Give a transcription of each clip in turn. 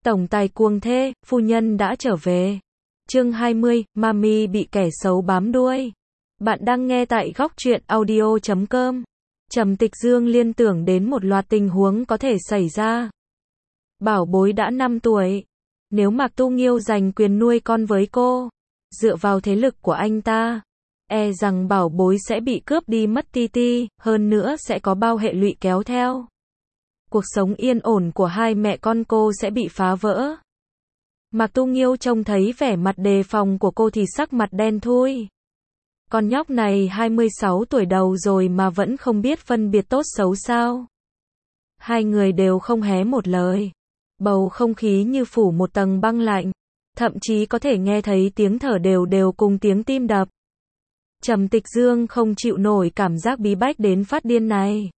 Tổng tài cuồng thê, phu nhân đã trở về. Chương 20, Mami bị kẻ xấu bám đuôi. Bạn đang nghe tại góc truyện audio.com. Trầm Tịch Dương liên tưởng đến một loạt tình huống có thể xảy ra. Bảo bối đã 5 tuổi. Nếu Mạc Tu Nghiêu giành quyền nuôi con với cô, dựa vào thế lực của anh ta, e rằng bảo bối sẽ bị cướp đi mất Titi, hơn nữa sẽ có bao hệ lụy kéo theo. Cuộc sống yên ổn của hai mẹ con cô sẽ bị phá vỡ. Mạc Tu Nghiêu trông thấy vẻ mặt đề phòng của cô thì sắc mặt đen thui. Con nhóc này 26 tuổi đầu rồi mà vẫn không biết phân biệt tốt xấu sao. Hai người đều không hé một lời. Bầu không khí như phủ một tầng băng lạnh. Thậm chí có thể nghe thấy tiếng thở đều đều cùng tiếng tim đập. Trầm Tịch Dương không chịu nổi cảm giác bí bách đến phát điên này.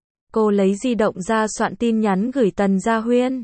Cô lấy di động ra soạn tin nhắn gửi Tần Gia Huyên.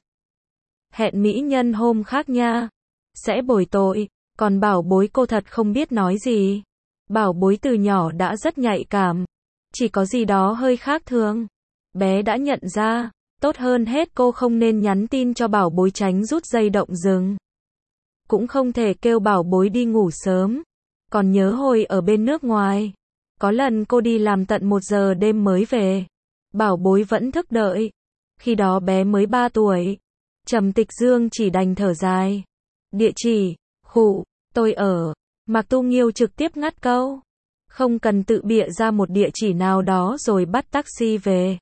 Hẹn mỹ nhân hôm khác nha. Sẽ bồi tội. Còn bảo bối cô thật không biết nói gì. Bảo bối từ nhỏ đã rất nhạy cảm. Chỉ có gì đó hơi khác thường. Bé đã nhận ra. Tốt hơn hết cô không nên nhắn tin cho bảo bối tránh rút dây động rừng. Cũng không thể kêu bảo bối đi ngủ sớm. Còn nhớ hồi ở bên nước ngoài. Có lần cô đi làm tận 1 giờ đêm mới về. Bảo bối vẫn thức đợi. Khi đó bé mới 3 tuổi. Trầm Tịch Dương chỉ đành thở dài. Địa chỉ, khụ, tôi ở. Mạc Tu Nghiêu trực tiếp ngắt câu. Không cần tự bịa ra một địa chỉ nào đó rồi bắt taxi về.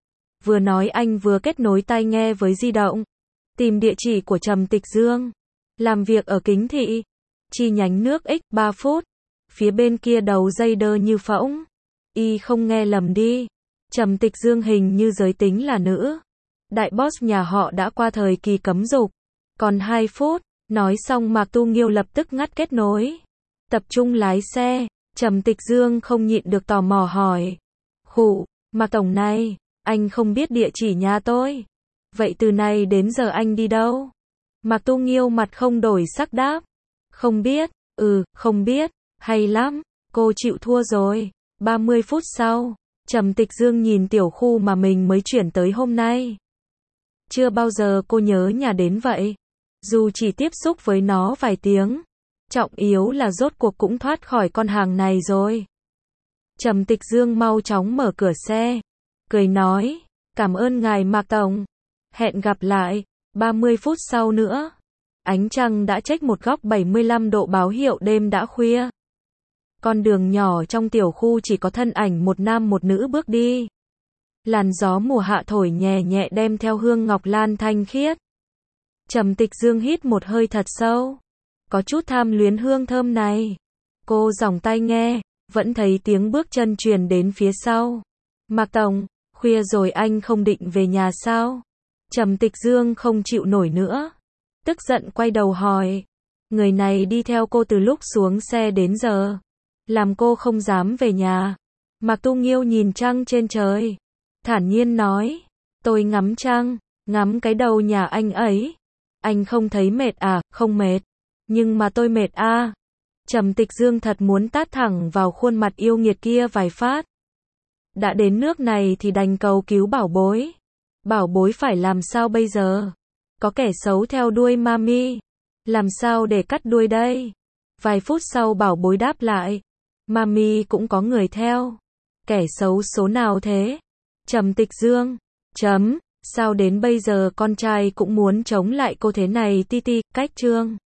Vừa nói anh vừa kết nối tai nghe với di động. Tìm địa chỉ của Trầm Tịch Dương. Làm việc ở Kính Thị. Chi nhánh nước X 3 phút. Phía bên kia đầu dây đơ như phỗng. Y không nghe lầm đi. Trầm Tịch Dương hình như giới tính là nữ. Đại boss nhà họ đã qua thời kỳ cấm dục. Còn 2 phút. Nói xong Mạc Tu Nghiêu lập tức ngắt kết nối. Tập trung lái xe. Trầm Tịch Dương không nhịn được tò mò hỏi. Khụ, Mạc Tổng này, anh không biết địa chỉ nhà tôi. Vậy từ nay đến giờ anh đi đâu? Mạc Tu Nghiêu mặt không đổi sắc đáp. Không biết, không biết, hay lắm, cô chịu thua rồi. 30 phút sau, Trầm Tịch Dương nhìn tiểu khu mà mình mới chuyển tới hôm nay. Chưa bao giờ cô nhớ nhà đến vậy. Dù chỉ tiếp xúc với nó vài tiếng. Trọng yếu là rốt cuộc cũng thoát khỏi con hàng này rồi. Trầm Tịch Dương mau chóng mở cửa xe. Cười nói, cảm ơn ngài Mạc Tổng. Hẹn gặp lại, 30 phút sau nữa. Ánh trăng đã chếch một góc 75 độ báo hiệu đêm đã khuya. Con đường nhỏ trong tiểu khu chỉ có thân ảnh một nam một nữ bước đi. Làn gió mùa hạ thổi nhẹ nhẹ đem theo hương ngọc lan thanh khiết. Trầm Tịch Dương hít một hơi thật sâu. Có chút tham luyến hương thơm này. Cô giỏng tai nghe, vẫn thấy tiếng bước chân truyền đến phía sau. Mạc Tổng, khuya rồi anh không định về nhà sao? Trầm Tịch Dương không chịu nổi nữa. Tức giận quay đầu hỏi. Người này đi theo cô từ lúc xuống xe đến giờ. Làm cô không dám về nhà. Mạc Tu Nghiêu nhìn trăng trên trời. Thản nhiên nói. Tôi ngắm trăng, ngắm cái đầu nhà anh ấy. Anh không thấy mệt à? Không mệt. Nhưng mà tôi mệt à. Trầm Tịch Dương thật muốn tát thẳng vào khuôn mặt yêu nghiệt kia vài phát. Đã đến nước này thì đành cầu cứu bảo bối. Bảo bối phải làm sao bây giờ? Có kẻ xấu theo đuôi Mami. Làm sao để cắt đuôi đây? Vài phút sau bảo bối đáp lại. Mami cũng có người theo. Kẻ xấu số nào thế? Trầm Tịch Dương. Sao đến bây giờ con trai cũng muốn chống lại cô thế này Titi, cách chương.